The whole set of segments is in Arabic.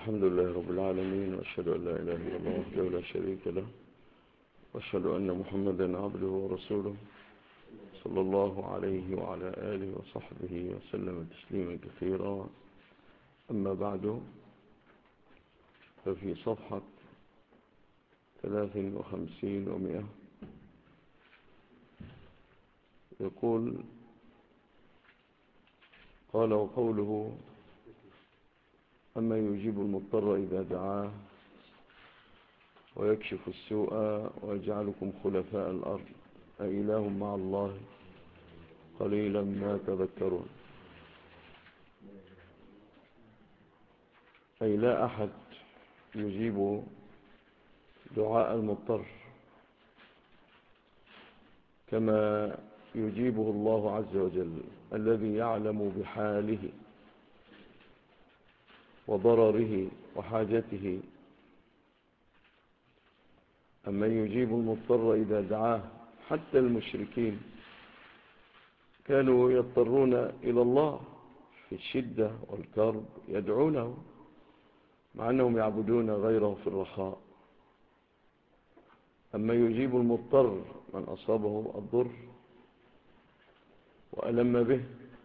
الحمد لله رب العالمين، وأشهد أن لا إله إلا الله وحده لا شريك له، وأشهد أن محمدا عبده ورسوله صلى الله عليه وعلى آله وصحبه وسلم تسليما كثيرا. أما بعد، ففي صفحة 53 و100 يقول: قال: وقوله: أما يجيب المضطر إذا دعاه ويكشف السوء ويجعلكم خلفاء الأرض أإله مع الله قليلا ما تذكرون. أي لا أحد يجيب دعاء المضطر كما يجيبه الله عز وجل، الذي يعلم بحاله وضرره وحاجته. أما يجيب المضطر إذا دعاه، حتى المشركين كانوا يضطرون إلى الله في الشدة والكرب، يدعونه مع أنهم يعبدون غيره في الرخاء. أما يجيب المضطر من أصابه الضر وألم به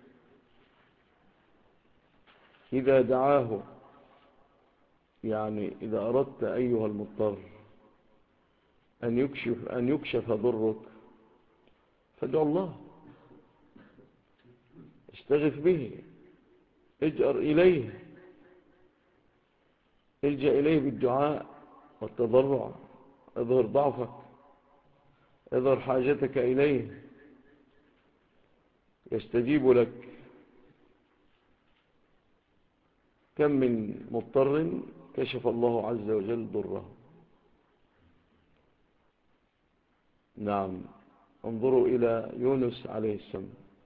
إذا دعاه، يعني إذا أردت أيها المضطر أن يكشف ضرك، فادع الله، استغث به، اجأر إليه، الجأ إليه بالدعاء والتضرع، اظهر ضعفك، اظهر حاجتك إليه، يستجيب لك. كم من مضطر كشف الله عز وجل ضره. نعم، انظروا إلى يونس عليه السلام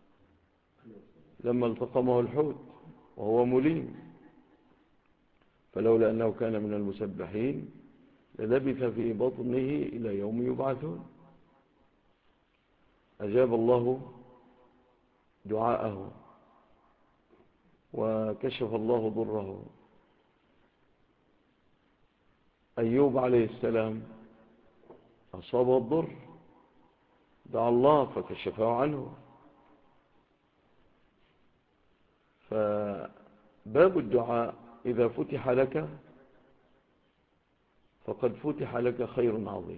لما التقمه الحوت وهو مليم، فلولا أنه كان من المسبحين للبث في بطنه إلى يوم يبعثون. أجاب الله دعاءه وكشف الله ضره. أيوب عليه السلام أصابه الضر، دعا الله فكشفه عنه. فباب الدعاء إذا فتح لك فقد فتح لك خير عظيم.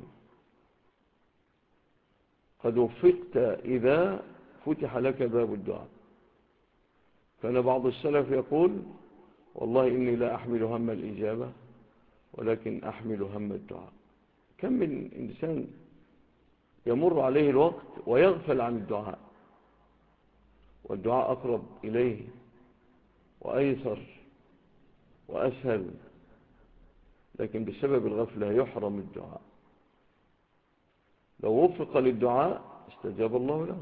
قد وفقت إذا فتح لك باب الدعاء. كان بعض السلف يقول: والله إني لا أحمل هم الإجابة ولكن أحمل هم الدعاء. كم من إنسان يمر عليه الوقت ويغفل عن الدعاء، والدعاء أقرب إليه وأيسر وأسهل، لكن بسبب الغفلة يحرم الدعاء. لو وفق للدعاء استجاب الله له.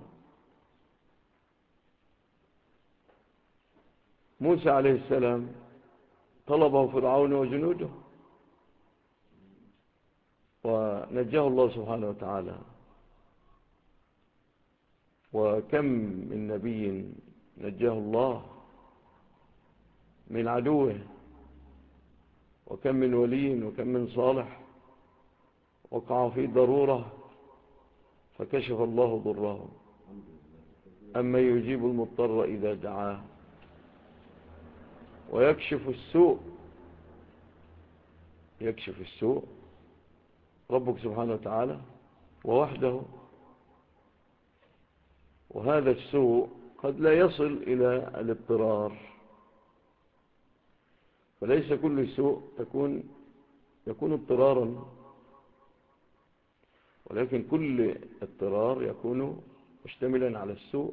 موسى عليه السلام طلبه فرعون وجنوده ونجاه الله سبحانه وتعالى. وكم من نبي نجاه الله من عدوه، وكم من ولي وكم من صالح وقع في ضرورة فكشف الله ضره. أما يجيب المضطر إذا دعاه ويكشف السوء، يكشف السوء ربك سبحانه وتعالى ووحده. وهذا السوء قد لا يصل إلى الاضطرار، فليس كل سوء يكون اضطرارا، ولكن كل اضطرار يكون مشتملا على السوء.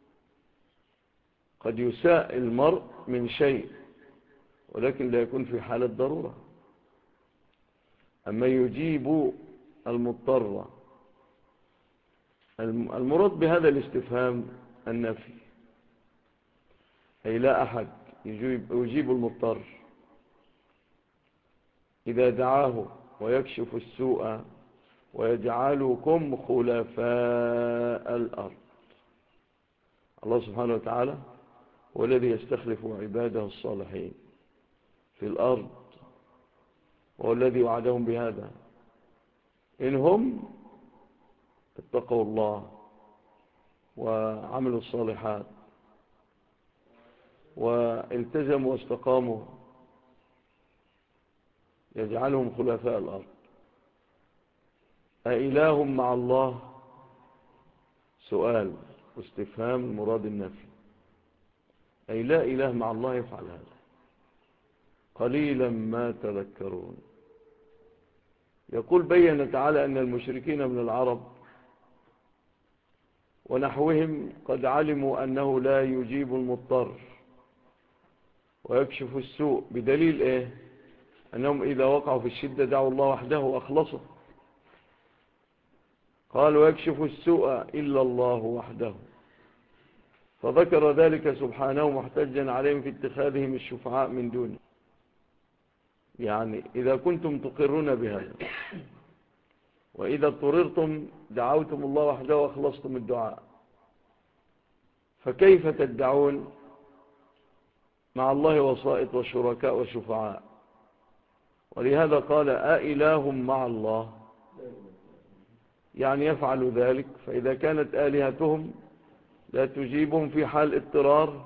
قد يساء المرء من شيء ولكن لا يكون في حالة ضرورة. أما يجيب المضطر، المراد بهذا الاستفهام النفي، أي لا أحد يجيب المضطر إذا دعاه ويكشف السوء ويجعلكم خلفاء الأرض. الله سبحانه وتعالى هو الذي يستخلف عباده الصالحين في الأرض وهو الذي وعدهم بهذا إنهم اتقوا الله وعملوا الصالحات والتزموا واستقاموا يجعلهم خلفاء الأرض. أإله مع الله؟ سؤال واستفهام المراد النفي، أي لا إله مع الله يفعل هذا. قليلا ما تذكرون. يقول بين تعالى أن المشركين من العرب ونحوهم قد علموا أنه لا يجيب المضطر ويكشف السوء، بدليل إيه؟ أنهم إذا وقعوا في الشدة دعوا الله وحده وأخلصوا. قال ويكشف السوء إلا الله وحده، فذكر ذلك سبحانه محتجا عليهم في اتخاذهم الشفعاء من دونه. يعني إذا كنتم تقرون بهذا وإذا اضطررتم دعوتم الله وحده وأخلصتم الدعاء، فكيف تدعون مع الله وسائط وشركاء وشفعاء؟ ولهذا قال أإله مع الله، يعني يفعل ذلك. فإذا كانت آلهتهم لا تجيبهم في حال اضطرار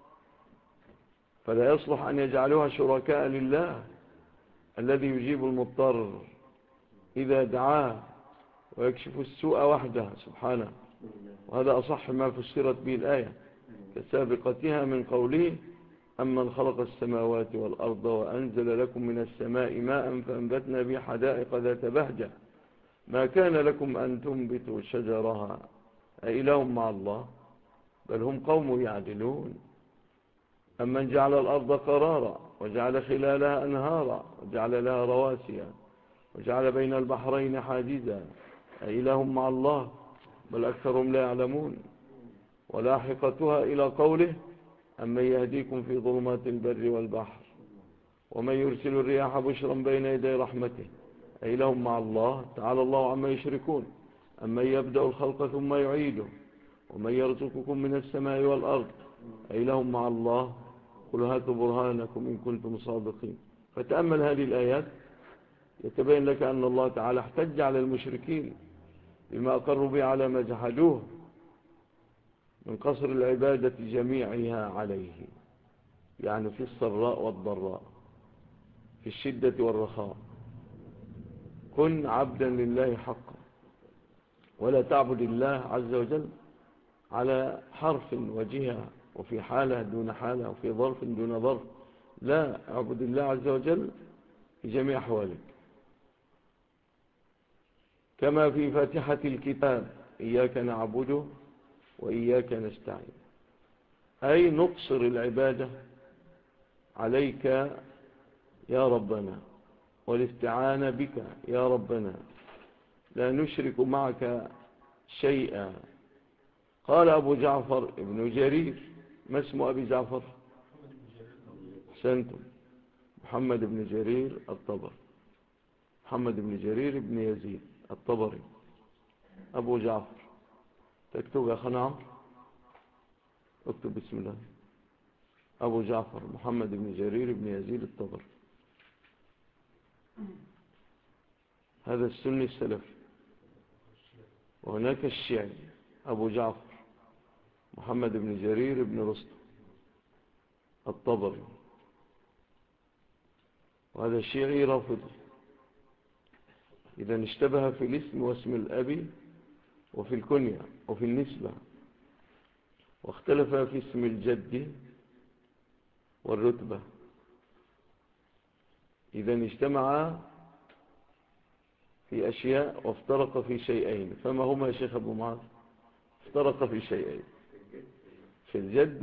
فلا يصلح أن يجعلوها شركاء لله الذي يجيب المضطر إذا دعاه ويكشف السوء وحده سبحانه. وهذا أصح ما فسرت به الآية كسابقتها من قوله أمن خلق السماوات والأرض وأنزل لكم من السماء ماء فأنبتنا به حدائق ذات بهجة ما كان لكم أن تنبتوا شجرها أإله مع الله بل هم قوم يعدلون. أمن جعل الأرض قرارا وجعل خلالها أنهارا وجعل لها رواسي وجعل بين البحرين حاجزا أإله مع الله بل أكثرهم لا يعلمون. ولاحقتها إلى قوله أمن يهديكم في ظلمات البر والبحر ومن يرسل الرياح بشرا بين يدي رحمته أإله مع الله تعالى الله عما يشركون. أمن يبدأ الخلق ثم يعيده ومن يرزقكم من السماء والأرض أإله مع الله قل هاتوا برهانكم إن كنتم صادقين. فتأمل هذه الآيات يتبين لك أن الله تعالى احتج على المشركين بما أقروا به على ما جحدوه من قصر العبادة جميعها عليه، يعني في السراء والضراء في الشدة والرخاء. كن عبدا لله حقا ولا تعبد الله عز وجل على حرف وجهة وفي حالة دون حالة وفي ظرف دون ظرف. لا، اعبد الله عز وجل في جميع أحوالك، كما في فاتحة الكتاب إياك نعبده وإياك نستعين، أي نقصر العبادة عليك يا ربنا والاستعانة بك يا ربنا، لا نشرك معك شيئا. قال أبو جعفر ابن جرير، ما اسم أبي جعفر؟ أحسنتم، محمد بن جرير الطبري، محمد بن جرير بن يزيد الطبري أبو جعفر. تكتب يا خنعم، اكتب بسم الله. أبو جعفر محمد بن جرير بن يزيد الطبري، هذا السني السلفي. وهناك الشيعي أبو جعفر محمد بن جرير بن رستم الطبري، وهذا الشيعي رافضي. إذا اشتبه في الاسم واسم الأبي وفي الكنية وفي النسبة، واختلف في اسم الجد والرتبة. إذا اجتمع في أشياء وافترق في شيئين، فما هما يا شيخ أبو معاذ؟ افترق في شيئين، في الجد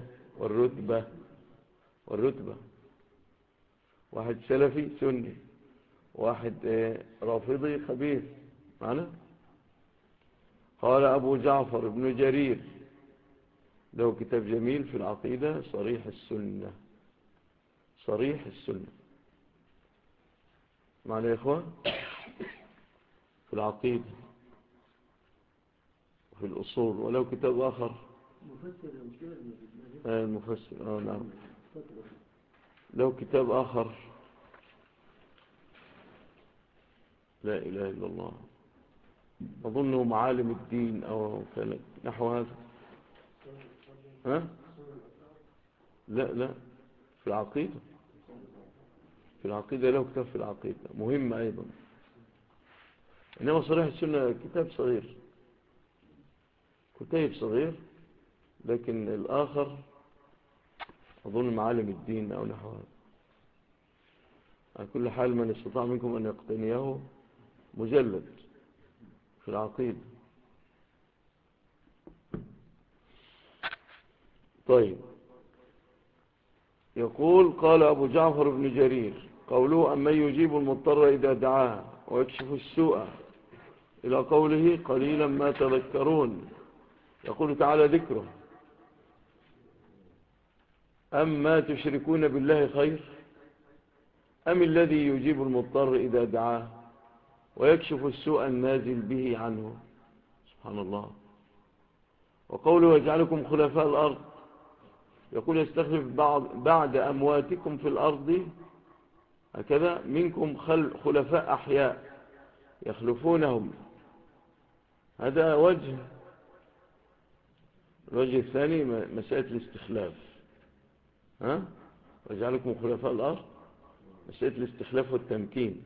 والرتبة. واحد سلفي سني، واحد رافضي خبيث معنا. قال أبو جعفر ابن جرير له كتاب جميل في العقيدة، صريح السنة. صريح السنة معنا يا إخوان، في العقيدة وفي الأصول. ولو كتاب آخر المفسر نعم، لو كتاب آخر لا إله إلا الله، أظنه معالم الدين أو كان نحو هذا. ها؟ لا لا، في العقيدة. في العقيدة له كتاب في العقيدة مهم أيضا. إنما صريح السنة كتاب صغير، كتاب صغير، لكن الآخر أظن معالم الدين أو نحو هذا. على كل حال من استطاع منكم أن يقتنيه مجلد في العقيدة. طيب، يقول قال أبو جعفر بن جرير قوله أمن يجيب المضطر إذا دعاه ويكشف السوء إلى قوله قليلا ما تذكرون، يقول تعالى ذكره أما تشركون بالله خير أم الذي يجيب المضطر إذا دعاه ويكشف السوء النازل به عنه. سبحان الله. وقوله يجعلكم خلفاء الأرض، يقول يستخلف بعد أمواتكم في الأرض هكذا منكم خلفاء أحياء يخلفونهم. هذا وجه. الوجه الثاني مسألة الاستخلاف. ها؟ ويجعلكم خلفاء الأرض، مسألة الاستخلاف والتمكين.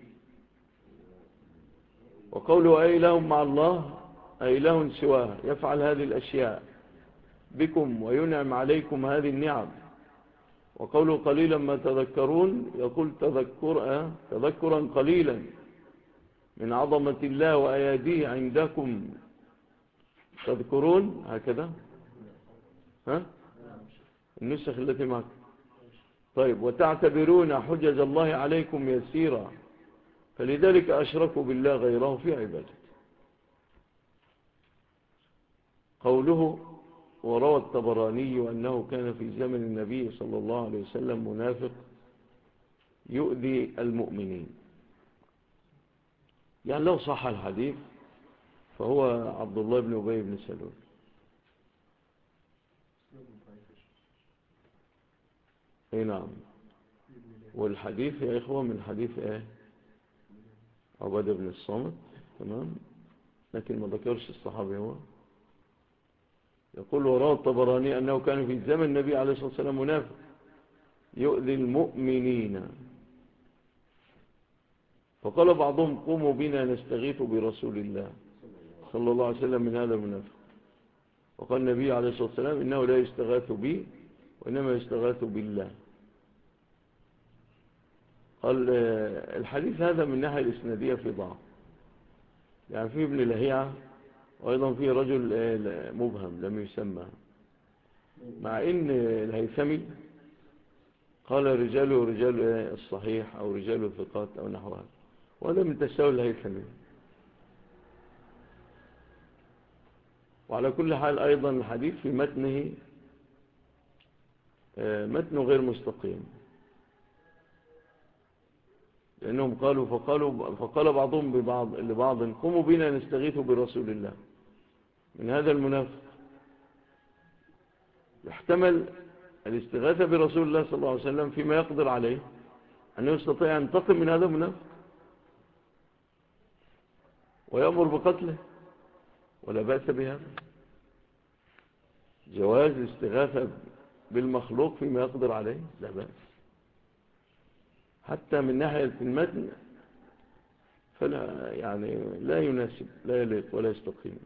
وقوله أي لهم مع الله أي لهم سواه يفعل هذه الأشياء بكم وينعم عليكم هذه النعم. وقوله قليلا ما تذكرون، يقول تذكرا قليلا من عظمة الله وأياديه عندكم تذكرون هكذا. ها؟ النسخ التي معك. طيب، وتعتبرون حجج الله عليكم يسيرا فلذلك أشركوا بالله غيره في عبادته. قوله وروى الطبراني أنه كان في زمن النبي صلى الله عليه وسلم منافق يؤذي المؤمنين. يعني لو صح الحديث فهو عبد الله بن أبي بن سلول. اي نعم. والحديث يا إخوة من حديث عبادة بن الصامت، تمام، لكن ما ذكرش الصحابي هو. يقول وروى الطبراني أنه كان في زمن النبي عليه الصلاة والسلام منافق يؤذي المؤمنين، فقال بعضهم قوموا بنا نستغيث برسول الله صلى الله عليه وسلم من هذا المنافق. وقال النبي عليه الصلاة والسلام إنه لا يستغاث بي وإنما يستغاث بالله. قال الحديث هذا من ناحية الإسنادية في ضعف، يعني فيه ابن لهيعة، وأيضا فيه رجل مبهم لم يسمى، مع إن الهيثمي قال رجاله رجال الصحيح أو رجال الثقات أو نحوها، وهذا من تساؤل الهيثمي. وعلى كل حال أيضا الحديث في متنه متنه غير مستقيم، لأنهم فقال بعضهم لبعض قوموا بنا نستغيث برسول الله من هذا المنافق. يحتمل الاستغاثة برسول الله صلى الله عليه وسلم فيما يقدر عليه أنه يستطيع أن ينتقم من هذا المنافق ويأمر بقتله، ولا بأس بهذا. جواز الاستغاثة بالمخلوق فيما يقدر عليه لا بأس، حتى من ناحية المتن فلا يعني لا يناسب، لا يليق ولا يستقيم.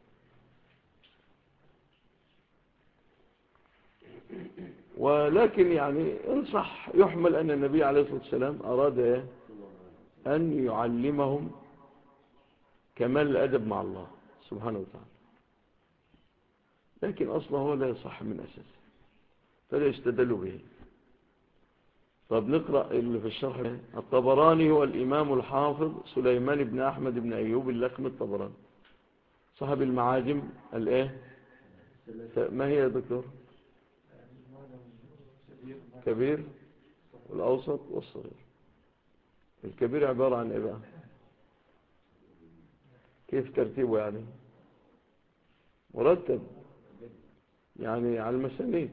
ولكن يعني انصح يحمل أن النبي عليه الصلاة والسلام أراد أن يعلمهم كمال الأدب مع الله سبحانه وتعالى، لكن أصلا هو لا يصح من أساس، فلا يستدل به. طب نقرأ اللي في الشرح. الطبراني هو الإمام الحافظ سليمان بن أحمد بن أيوب اللخم الطبراني صاحب المعاجم ما هي يا دكتور؟ كبير والأوسط والصغير. الكبير عبارة عن إيه بقى؟ كيف ترتيبه يعني؟ مرتب يعني على المسانيد.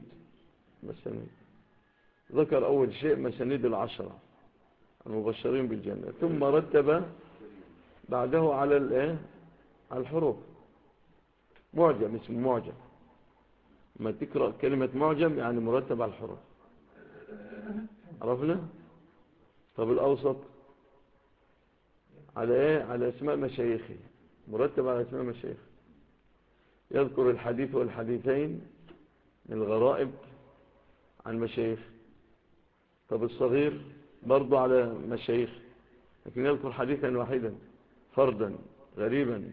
ذكر أول شيء مسانيد 10 المبشرين بالجنة، ثم رتب بعده على الايه، على الحروف. معجم، اسمه معجم. ما تقرأ كلمة معجم يعني مرتب على الحروف. عرفنا؟ طب الأوسط على ايه؟ على اسماء مشايخه، مرتب على اسماء مشايخه. يذكر الحديث والحديثين من الغرائب عن مشايخ. طب الصغير برضو على مشايخ، لكن يذكر حديثا واحدا فردا غريبا،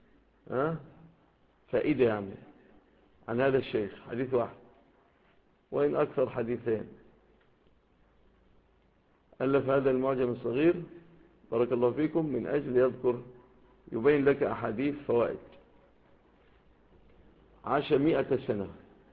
فائدة يعني عن هذا الشيخ، حديث واحد وإن أكثر حديثين. ألف هذا المعجم الصغير بارك الله فيكم من أجل يذكر، يبين لك أحاديث فوائد. عاش 100 سنة،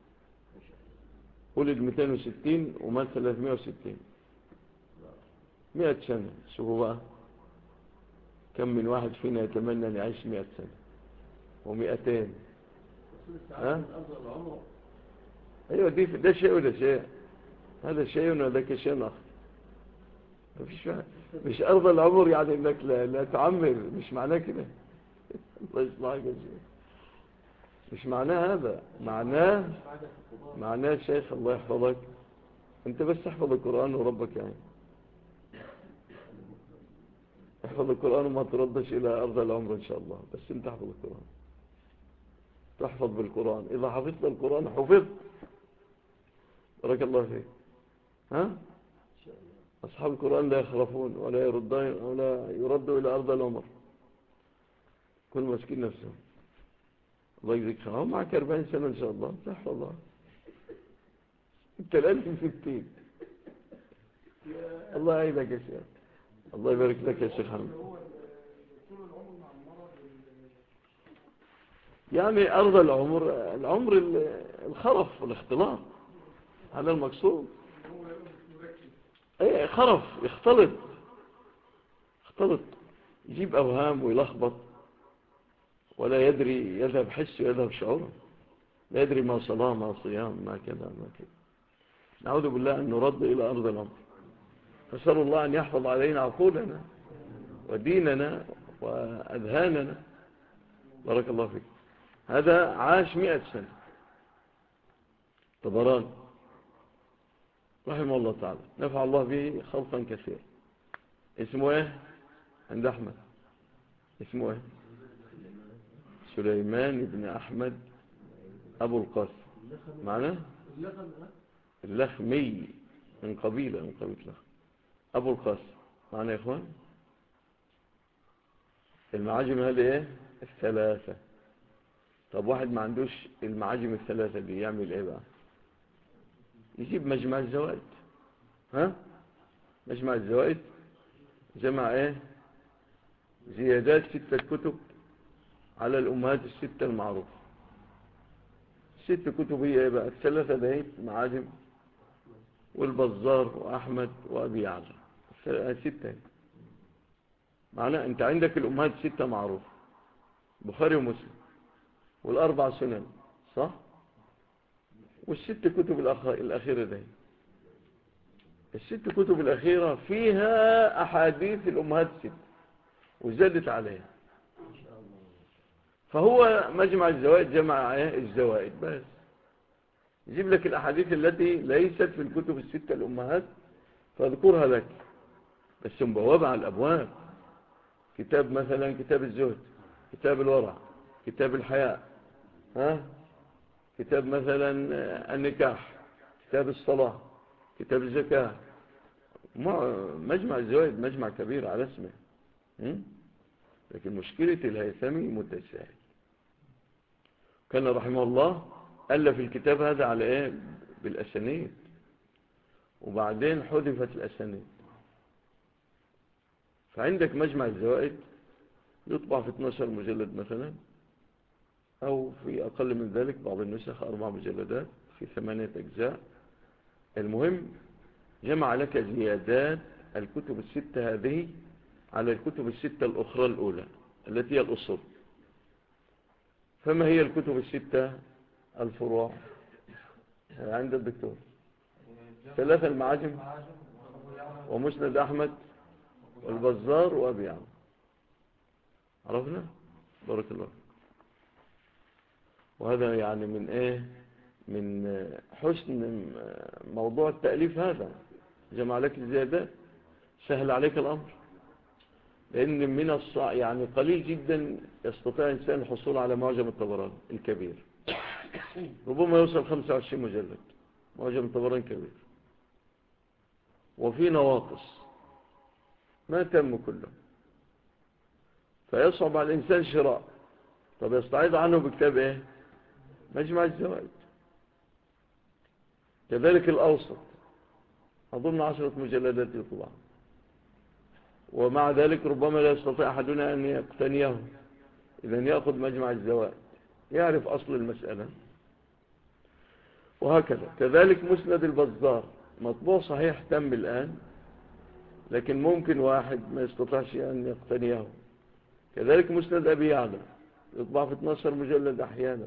ولد 260 ومات 360. 100 سنة، شوفوا بقى كم من واحد فينا يتمنى أن يعيش 100 سنة و200. أيوة، ده شيء وده شيء، هذا شيء وذاك شيء آخر. مش أرض العمر يعني إنك لا تعمر، مش معناه كده. الله يصلحك يا شيخ، مش معناه هذا. معناه شيخ الله يحفظك، انت بس احفظ القرآن وربك يعني. احفظ القرآن وما تردش إلى أرض العمر إن شاء الله، بس انت احفظ القرآن، تحفظ بالقرآن. إذا حفظت القرآن حفظت. بارك الله فيك. أصحاب القرآن لا يخرفون ولا يردوا إلى أرض العمر. كل مسكين نفسه. الله يجزيك خير. معك 40 سنة إن شاء الله تحفظ الله. انت الآن في 60. الله يعيدك يا شيخ، الله يبارك لك يا شيخ حمد. يعني أرض العمر الخرف والاختلاط، هذا المقصود. ايه، خرف، يختلط، يجيب أوهام ويلخبط، ولا يدري، يذهب حسه يذهب شعوره، لا يدري ما صلاة ما صيام ما كذا ما كذا. نعوذ بالله أن نرد إلى أرض العمر. فسأل الله أن يحفظ علينا عقولنا وديننا وأذهاننا. بارك الله فيك. هذا عاش 100 سنة. طبراني رحمه الله تعالى، نفع الله به خلقا كثيرا. اسمه ايه عند أحمد؟ اسمه ايه؟ سليمان بن أحمد أبو القاسم. معناه اللخمي، من قبيلة لخم. أبو القاسم معناه يا إخوان. المعاجم هذه ايه؟ الثلاثة. طب واحد ما عندوش المعاجم الثلاثة دي يعمل ايه بقى؟ يجيب مجمع الزوائد. مجمع الزوائد جمع ايه؟ زيادات 6 كتب على الأمهات الستة المعروفة. 6 كتب هي ايه بقى؟ الثلاثة دهيت معاجم، والبزار وأحمد وأبي يعلى. 6. معناه انت عندك الأمهات 6 معروفة، بخاري ومسلم، والأربع سنن، صح؟ والست كتب الأخيرة دي. ال6 كتب الأخيرة فيها أحاديث الأمهات 6 وزادت عليها. فهو مجمع الزوائد جمع الزوائد بس، يجيب لك الأحاديث التي ليست في الكتب ال6 الأمهات فاذكرها لك، بس مبوابة على الأبواب. كتاب مثلا كتاب الزهد، كتاب الورع، كتاب الحياء، كتاب مثلا النكاح، كتاب الصلاة، كتاب الزكاة. مجمع الزوائد مجمع كبير على اسمه. لكن مشكلة الهيثمي متساهل. كان رحمه الله ألف الكتاب هذا على ايه؟ بالأسانيد، وبعدين حذفت الأسانيد. فعندك مجمع الزوائد يطبع في 12 مجلد مثلا، أو في أقل من ذلك بعض النسخ 4 مجلدات في 8 أجزاء. المهم جمع لك زيادات الكتب ال6 هذه على الكتب ال6 الأخرى الأولى التي هي الأصول. فما هي الكتب ال6 الفروع عند الدكتور؟ 3 المعاجم ومسند أحمد والبزار وأبي يعلى. عرفنا؟ بارك الله. وهذا يعني من ايه؟ من حسن موضوع التأليف هذا، جمع لك الزيادات، سهل عليك الأمر. لأن من يعني قليل جدا يستطيع إنسان الحصول على معجم الطبراني الكبير، ربما يوصل 25 مجلد. معجم الطبراني كبير وفي نواقص ما تم كله، فيصعب على الإنسان شراء. طب يستعيض عنه بكتاب ايه؟ مجمع الزوائد. كذلك الأوسط أظن 10 مجلدات يطبع، ومع ذلك ربما لا يستطيع أحدنا أن يقتنيه. إذن يأخذ مجمع الزوائد، يعرف أصل المسألة. وهكذا. كذلك مسند البزار مطبوع صحيح تم الآن، لكن ممكن واحد ما يستطيعش أن يقتنيه. كذلك مسند أبي يعلى يطبع في 12 مجلد أحيانا.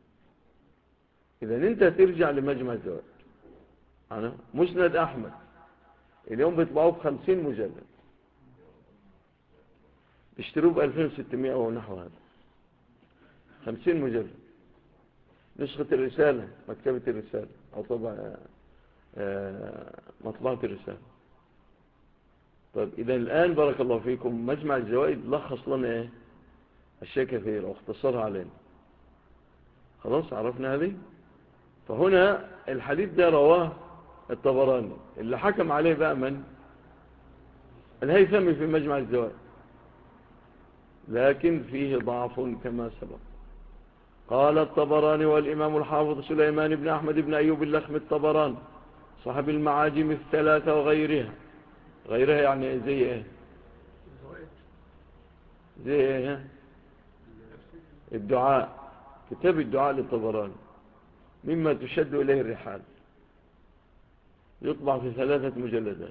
إذن أنت ترجع لمجمع الزوائد. أنا مسند أحمد اليوم بيطبعوه ب50 مجلد، اشتروه ب2600 ونحو هذا، 50 مجلد. نسخة الرسالة، مكتبة الرسالة، أو طبعا مطبعة الرسالة. طيب إذا الآن بارك الله فيكم مجمع الزوائد لخص لنا إيه؟ أشياء كثيرة واختصرها علينا. خلاص عرفنا هذه. فهنا الحديث ده رواه الطبراني، اللي حكم عليه بقى من؟ الهيثمي في مجمع الزوائد، لكن فيه ضعف كما سبق. قال الطبراني والإمام الحافظ سليمان بن أحمد بن أيوب اللخم الطبراني صاحب المعاجم الثلاثة وغيرها. غيرها يعني زي ايه؟ زي ايه؟ الدعاء، كتاب الدعاء للطبراني مما تشد إليه الرحال، يطبع في 3 مجلدات.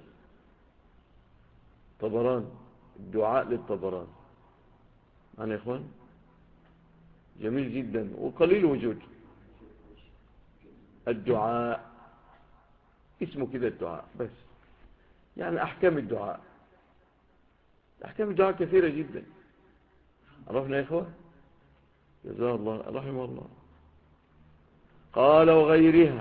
طبراني، الدعاء للطبراني. معنا يا إخوان؟ جميل جدا وقليل وجود. الدعاء اسمه كده الدعاء بس، يعني أحكام الدعاء. أحكام الدعاء كثيرة جدا. عرفنا يا إخوان؟ جزاه الله رحمه الله. قال وغيرها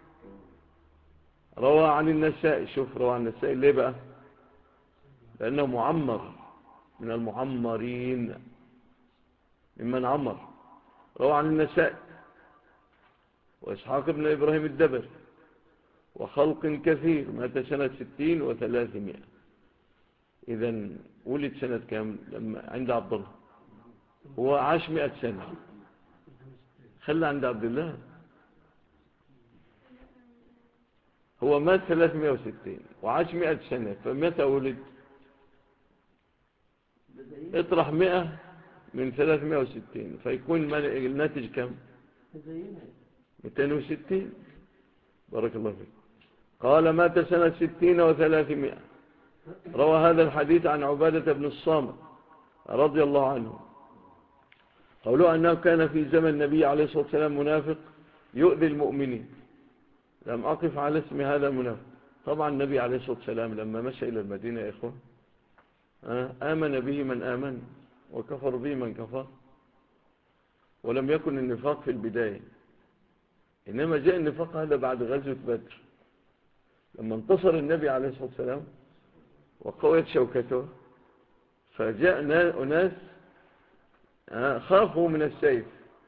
روى عن النسائي. شوف روى عن النسائي ليه بقى؟ لأنه معمر من المعمرين، ممن عمر. روى عن النسائي وإسحاق بن إبراهيم الدبر وخلق كثير، مات سنة 60 و300. إذن ولد سنة كام لما عند عبد الله؟ هو عاش 100 سنة. خلى عند عبد الله. هو مات 360 وعاش 100 سنة، فمتى ولد؟ اطرح 100 من 360 فيكون الناتج كم؟ 260. بارك الله فيك. قال مات سنة 60 و300. روى هذا الحديث عن عبادة بن الصامت رضي الله عنه، قولوا أنه كان في زمن النبي عليه الصلاة والسلام منافق يؤذي المؤمنين. لم أقف على اسم هذا المنافق. طبعا النبي عليه الصلاة والسلام لما مشى إلى المدينة يا إخوان آمن به من آمن وكفر به من كفر، ولم يكن النفاق في البداية، إنما جاء النفاق هذا بعد غزوة بدر، لما انتصر النبي عليه الصلاة والسلام وقويت شوكته، فجاء أناس خافوا من السيف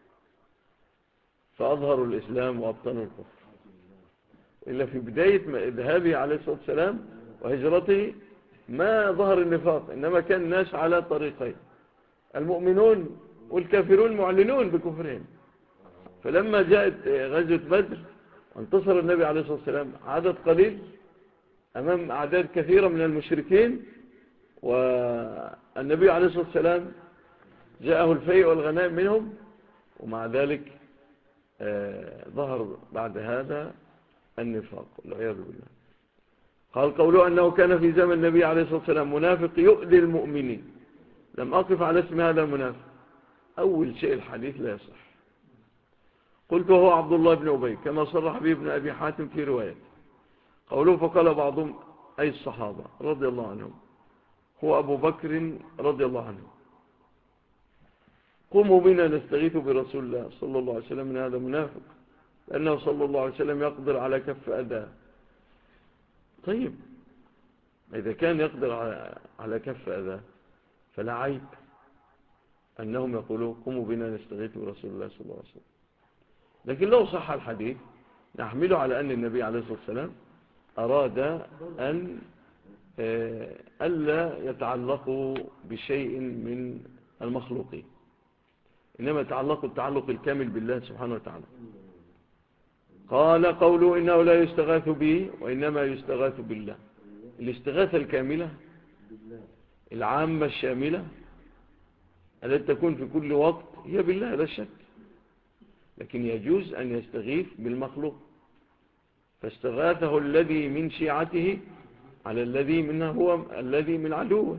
فأظهروا الإسلام وأبطنوا الكفر. إلا في بداية ذهابه عليه الصلاة والسلام وهجرته ما ظهر النفاق، إنما كان الناس على طريقين، المؤمنون والكافرون معلنون بكفرهم. فلما جاءت غزوة بدر وانتصر النبي عليه الصلاة والسلام عدد قليل أمام أعداد كثيرة من المشركين، والنبي عليه الصلاة والسلام جاءه الفيء والغنائم منهم، ومع ذلك ظهر بعد هذا النفاق والعياذ بالله. قال قوله أنه كان في زمن النبي عليه الصلاة والسلام منافق يؤذي المؤمنين. لم أقف على اسم هذا المنافق. أول شيء الحديث لا يصح. قلت هو عبد الله بن أبي كما صرح به ابن أبي حاتم في رواية. قوله فقال بعضهم أي الصحابة رضي الله عنهم هو أبو بكر رضي الله عنه. قوموا بنا نستغيث برسول الله صلى الله عليه وسلم، من هذا منافق، لأنه صلى الله عليه وسلم يقدر على كف أذى. طيب إذا كان يقدر على كف أذى فلا عيب أنهم يقولوا قوموا بنا نستغيث برسول الله صلى الله عليه وسلم. لكن لو صح الحديث نحمله على أن النبي عليه الصلاة والسلام أراد أن ألا يتعلقوا بشيء من المخلوقين، إنما يتعلقوا التعلق الكامل بالله سبحانه وتعالى. قال قولوا إنه لا يستغاث به وإنما يستغاث بالله. الاستغاثة الكاملة العامة الشاملة التي تكون في كل وقت هي بالله لا شك، لكن يجوز أن يستغيث بالمخلوق. فاستغاثه الذي من شيعته على الذي من عدوه،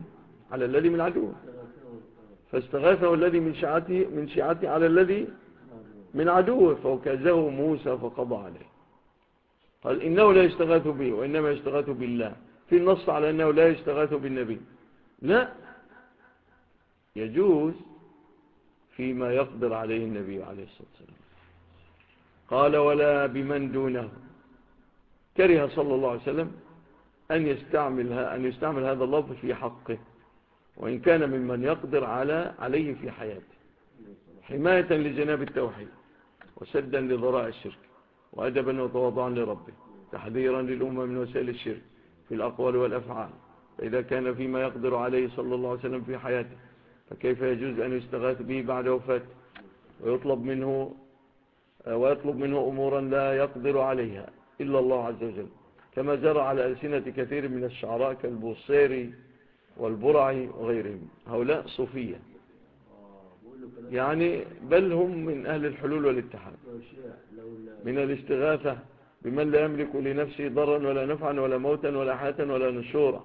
فاستغاثه الذي من شيعته على الذي من عدوه فوكزه موسى فقضى عليه. قال إنه لا يستغاث به وإنما يستغاث بالله، في النص على أنه لا يستغاث بالنبي، لا، يجوز فيما يقدر عليه النبي عليه الصلاة والسلام. قال ولا بمن دونه. كره صلى الله عليه وسلم أن يستعمل هذا اللفظ في حقه، وإن كان ممن يقدر عليه في حياته، حماية لجناب التوحيد وسدا لذراع الشرك وأدبا وتواضعا لربه، تحذيرا للأمة من وسائل الشرك في الأقوال والأفعال. فإذا كان فيما يقدر عليه صلى الله عليه وسلم في حياته، فكيف يجوز أن يستغاث به بعد وفاته ويطلب منه أمورا لا يقدر عليها إلا الله عز وجل، كما جرى على ألسنة كثير من الشعراء كالبوصيري والبرعي وغيرهم. هؤلاء صوفية يعني، بل هم من أهل الحلول والاتحاد، من الاستغاثة بمن لا يملك لنفسه ضرا ولا نفعا ولا موتا ولا حياة ولا نشورا،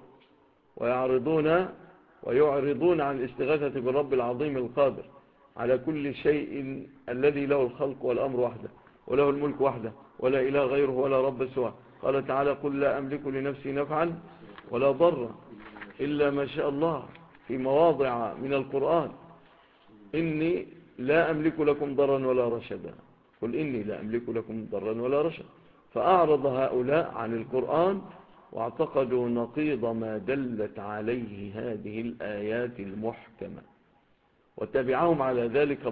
ويعرضون عن الاستغاثة بالرب العظيم القادر على كل شيء الذي له الخلق والأمر وحده وله الملك وحده ولا إله غيره ولا رب سواه. قال تعالى قل لا أملك لنفسي نفعا ولا ضرا إلا ما شاء الله في مواضع من القرآن، إني لا أملك لكم ضرا ولا رشدا، قل إني لا أملك لكم ضرا ولا رشدا. فأعرض هؤلاء عن القرآن واعتقدوا نقيض ما دلت عليه هذه الآيات المحكمة، وتبعهم على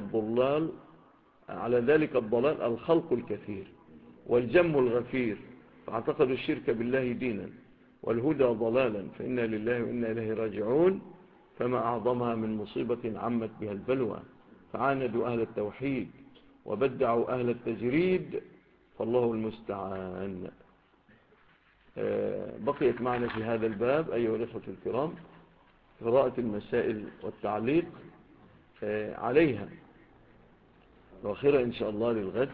ذلك الضلال الخلق الكثير والجم الغفير، فاعتقدوا الشرك بالله دينا والهدى ضلالا، فإنا لله وإنا إليه راجعون. فما أعظمها من مصيبة عمت بها البلوى، فعاندوا أهل التوحيد وبدعوا أهل التجريد، فالله المستعان. بقيت معنا في هذا الباب أيها الأخوة الكرام قراءة المسائل والتعليق عليها، وآخرها إن شاء الله للغد.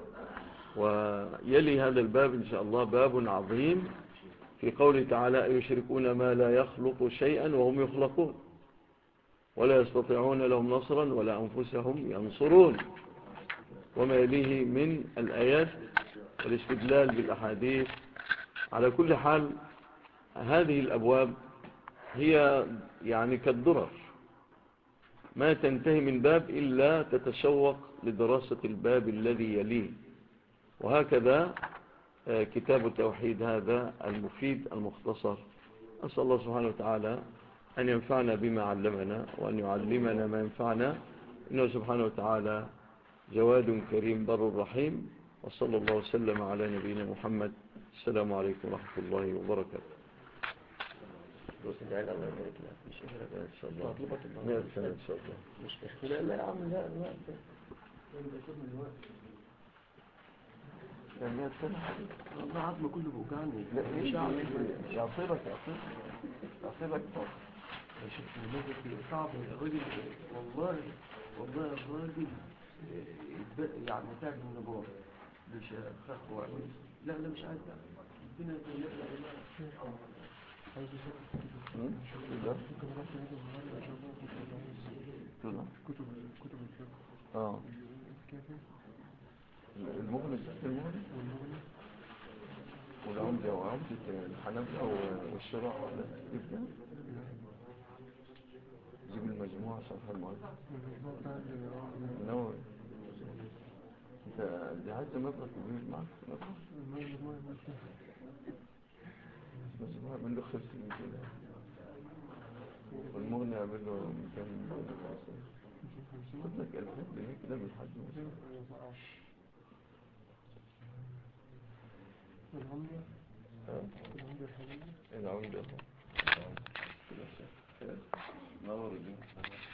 ويلي هذا الباب إن شاء الله باب عظيم في قوله تعالى يشركون ما لا يخلق شيئا وهم يخلقون ولا يستطيعون لهم نصرا ولا أنفسهم ينصرون، وما يليه من الآيات والاستدلال بالأحاديث. على كل حال هذه الأبواب هي يعني كالدرر، ما تنتهي من باب إلا تتشوق لدراسة الباب الذي يليه. وهكذا كتاب التوحيد هذا المفيد المختصر، أسأل الله سبحانه وتعالى أن ينفعنا بما علمنا وأن يعلمنا ما ينفعنا، إنه سبحانه وتعالى جواد كريم بر رحيم. وصلى الله وسلم على نبينا محمد. السلام عليكم ورحمة الله وبركاته. الله يبارك لك إن شاء الله. إن شاء الله تطلبات الله 100 سنة إن شاء الله. مش مشكلة. لا يا عم لا يعني 100 سنة والله عظمه كله بوجعني. لا مش هعمل يعصبك طبعا. صعب الراجل والله الراجل يعني تعب من النبار مش خاف وعمل. لا مش عايز ربنا كتب الفقه المغني والعمدة الحنفية والشراع جيب مجموعة صفحة المؤلف نووي. انت جهزت مبلغ كبير معك مجموعة منه 500 دينار والمغني عمل له 250. خد لك 2000 جنيه كده من الحج مثلا. العمدة نور الدين